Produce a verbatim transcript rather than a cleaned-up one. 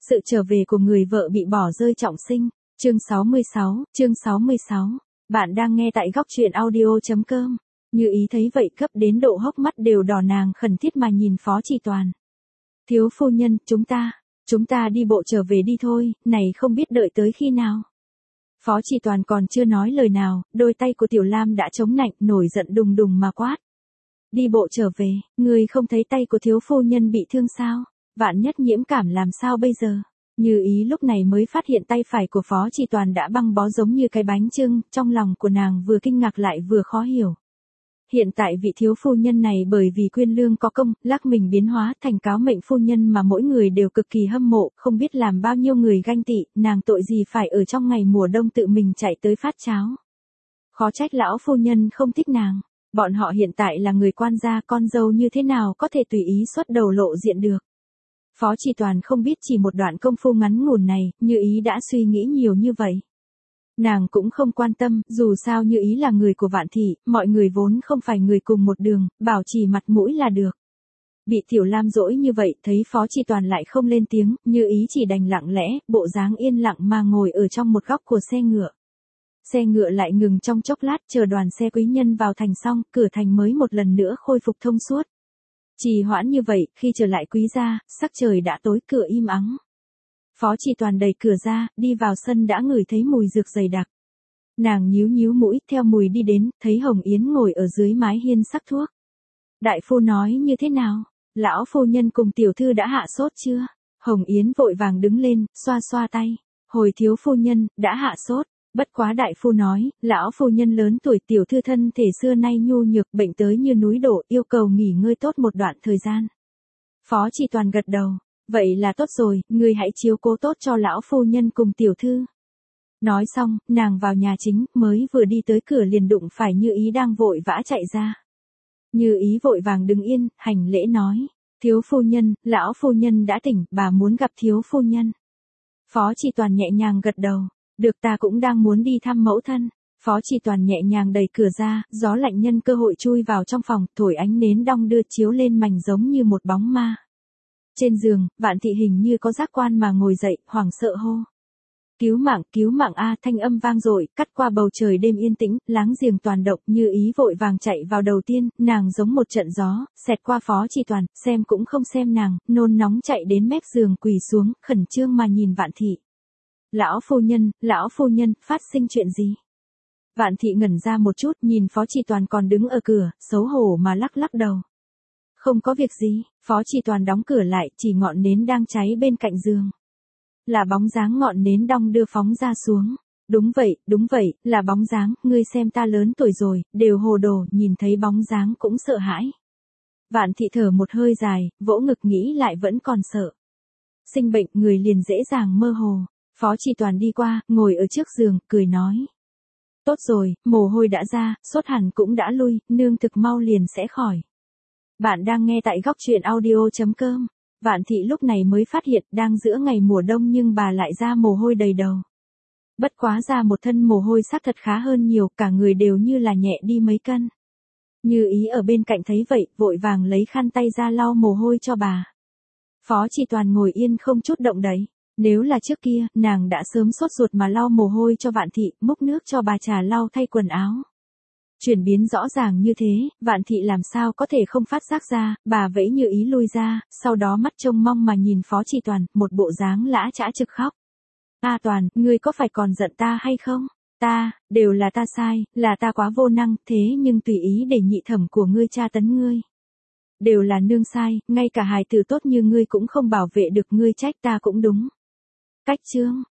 Sự trở về của người vợ bị bỏ rơi trọng sinh. Chương sáu mươi sáu, chương sáu mươi sáu. Bạn đang nghe tại góc truyện audio.com. Như Ý thấy vậy cấp đến độ hốc mắt đều đỏ, nàng khẩn thiết mà nhìn Phó Chỉ Toàn. Thiếu phu nhân, chúng ta, chúng ta đi bộ trở về đi thôi, này không biết đợi tới khi nào. Phó Chỉ Toàn còn chưa nói lời nào, đôi tay của Tiểu Lam đã chống nạnh, nổi giận đùng đùng mà quát. Đi bộ trở về, người không thấy tay của thiếu phu nhân bị thương sao? Vạn nhất nhiễm cảm làm sao bây giờ? Như Ý lúc này mới phát hiện tay phải của Phó Chỉ Toàn đã băng bó giống như cái bánh chưng, trong lòng của nàng vừa kinh ngạc lại vừa khó hiểu. Hiện tại vị thiếu phu nhân này bởi vì Quyên Lương có công, lắc mình biến hóa thành cáo mệnh phu nhân mà mỗi người đều cực kỳ hâm mộ, không biết làm bao nhiêu người ganh tị, nàng tội gì phải ở trong ngày mùa đông tự mình chạy tới phát cháo. Khó trách lão phu nhân không thích nàng, bọn họ hiện tại là người quan gia, con dâu như thế nào có thể tùy ý xuất đầu lộ diện được. Phó Chỉ Toàn không biết chỉ một đoạn công phu ngắn ngủn này, Như Ý đã suy nghĩ nhiều như vậy. Nàng cũng không quan tâm, dù sao Như Ý là người của Vạn Thị, mọi người vốn không phải người cùng một đường, bảo trì mặt mũi là được. Bị Tiểu Lam dỗi như vậy, thấy Phó Chỉ Toàn lại không lên tiếng, Như Ý chỉ đành lặng lẽ, bộ dáng yên lặng mà ngồi ở trong một góc của xe ngựa. Xe ngựa lại ngừng trong chốc lát, chờ đoàn xe quý nhân vào thành xong, cửa thành mới một lần nữa khôi phục thông suốt. Trì hoãn như vậy, khi trở lại quý gia, sắc trời đã tối, cửa im ắng. Phó Chỉ Toàn đẩy cửa ra, đi vào sân đã ngửi thấy mùi dược dày đặc. Nàng nhíu nhíu mũi, theo mùi đi đến, thấy Hồng Yến ngồi ở dưới mái hiên sắc thuốc. Đại phu nói như thế nào? Lão phu nhân cùng tiểu thư đã hạ sốt chưa? Hồng Yến vội vàng đứng lên, xoa xoa tay. Hồi thiếu phu nhân, đã hạ sốt. Bất quá đại phu nói, lão phu nhân lớn tuổi, tiểu thư thân thể xưa nay nhu nhược, bệnh tới như núi đổ, yêu cầu nghỉ ngơi tốt một đoạn thời gian. Phó Chỉ Toàn gật đầu. Vậy là tốt rồi, ngươi hãy chiếu cố tốt cho lão phu nhân cùng tiểu thư. Nói xong, nàng vào nhà chính, mới vừa đi tới cửa liền đụng phải Như Ý đang vội vã chạy ra. Như Ý vội vàng đứng yên, hành lễ nói. Thiếu phu nhân, lão phu nhân đã tỉnh, bà muốn gặp thiếu phu nhân. Phó Chỉ Toàn nhẹ nhàng gật đầu. Được, ta cũng đang muốn đi thăm mẫu thân. Phó Chỉ Toàn nhẹ nhàng đẩy cửa ra, gió lạnh nhân cơ hội chui vào trong phòng, thổi ánh nến đong đưa chiếu lên mảnh giống như một bóng ma. Trên giường, Vạn Thị hình như có giác quan mà ngồi dậy, hoảng sợ hô. Cứu mạng, cứu mạng a, thanh âm vang dội, cắt qua bầu trời đêm yên tĩnh, láng giềng toàn động. Như Ý vội vàng chạy vào đầu tiên, nàng giống một trận gió, xẹt qua Phó Chỉ Toàn, xem cũng không xem nàng, nôn nóng chạy đến mép giường quỳ xuống, khẩn trương mà nhìn Vạn Thị. Lão phu nhân, lão phu nhân, phát sinh chuyện gì? Vạn Thị ngẩn ra một chút, nhìn Phó Chỉ Toàn còn đứng ở cửa, xấu hổ mà lắc lắc đầu. Không có việc gì, Phó Chỉ Toàn đóng cửa lại, chỉ ngọn nến đang cháy bên cạnh giường. Là bóng dáng ngọn nến đong đưa phóng ra xuống. Đúng vậy, đúng vậy, là bóng dáng, ngươi xem ta lớn tuổi rồi, đều hồ đồ, nhìn thấy bóng dáng cũng sợ hãi. Vạn Thị thở một hơi dài, vỗ ngực nghĩ lại vẫn còn sợ. Sinh bệnh, người liền dễ dàng mơ hồ. Phó Chỉ Toàn đi qua, ngồi ở trước giường, cười nói. Tốt rồi, mồ hôi đã ra, sốt hẳn cũng đã lui, nương thực mau liền sẽ khỏi. Bạn đang nghe tại góc truyện audio.com. Vạn Thị lúc này mới phát hiện đang giữa ngày mùa đông nhưng bà lại ra mồ hôi đầy đầu. Bất quá ra một thân mồ hôi xác thật khá hơn nhiều, cả người đều như là nhẹ đi mấy cân. Như Ý ở bên cạnh thấy vậy, vội vàng lấy khăn tay ra lau mồ hôi cho bà. Phó Chỉ Toàn ngồi yên không chút động đậy. Nếu là trước kia, nàng đã sớm sốt ruột mà lau mồ hôi cho Vạn Thị, múc nước cho bà trà lau thay quần áo. Chuyển biến rõ ràng như thế, Vạn Thị làm sao có thể không phát giác ra, bà vẫy Như Ý lui ra, sau đó mắt trông mong mà nhìn Phó Chỉ Toàn, một bộ dáng lã chã trực khóc. A Toàn, ngươi có phải còn giận ta hay không? Ta, đều là ta sai, là ta quá vô năng, thế nhưng tùy ý để nhị thẩm của ngươi tra tấn ngươi. Đều là nương sai, ngay cả hài tử tốt như ngươi cũng không bảo vệ được, ngươi trách ta cũng đúng. Cách chương,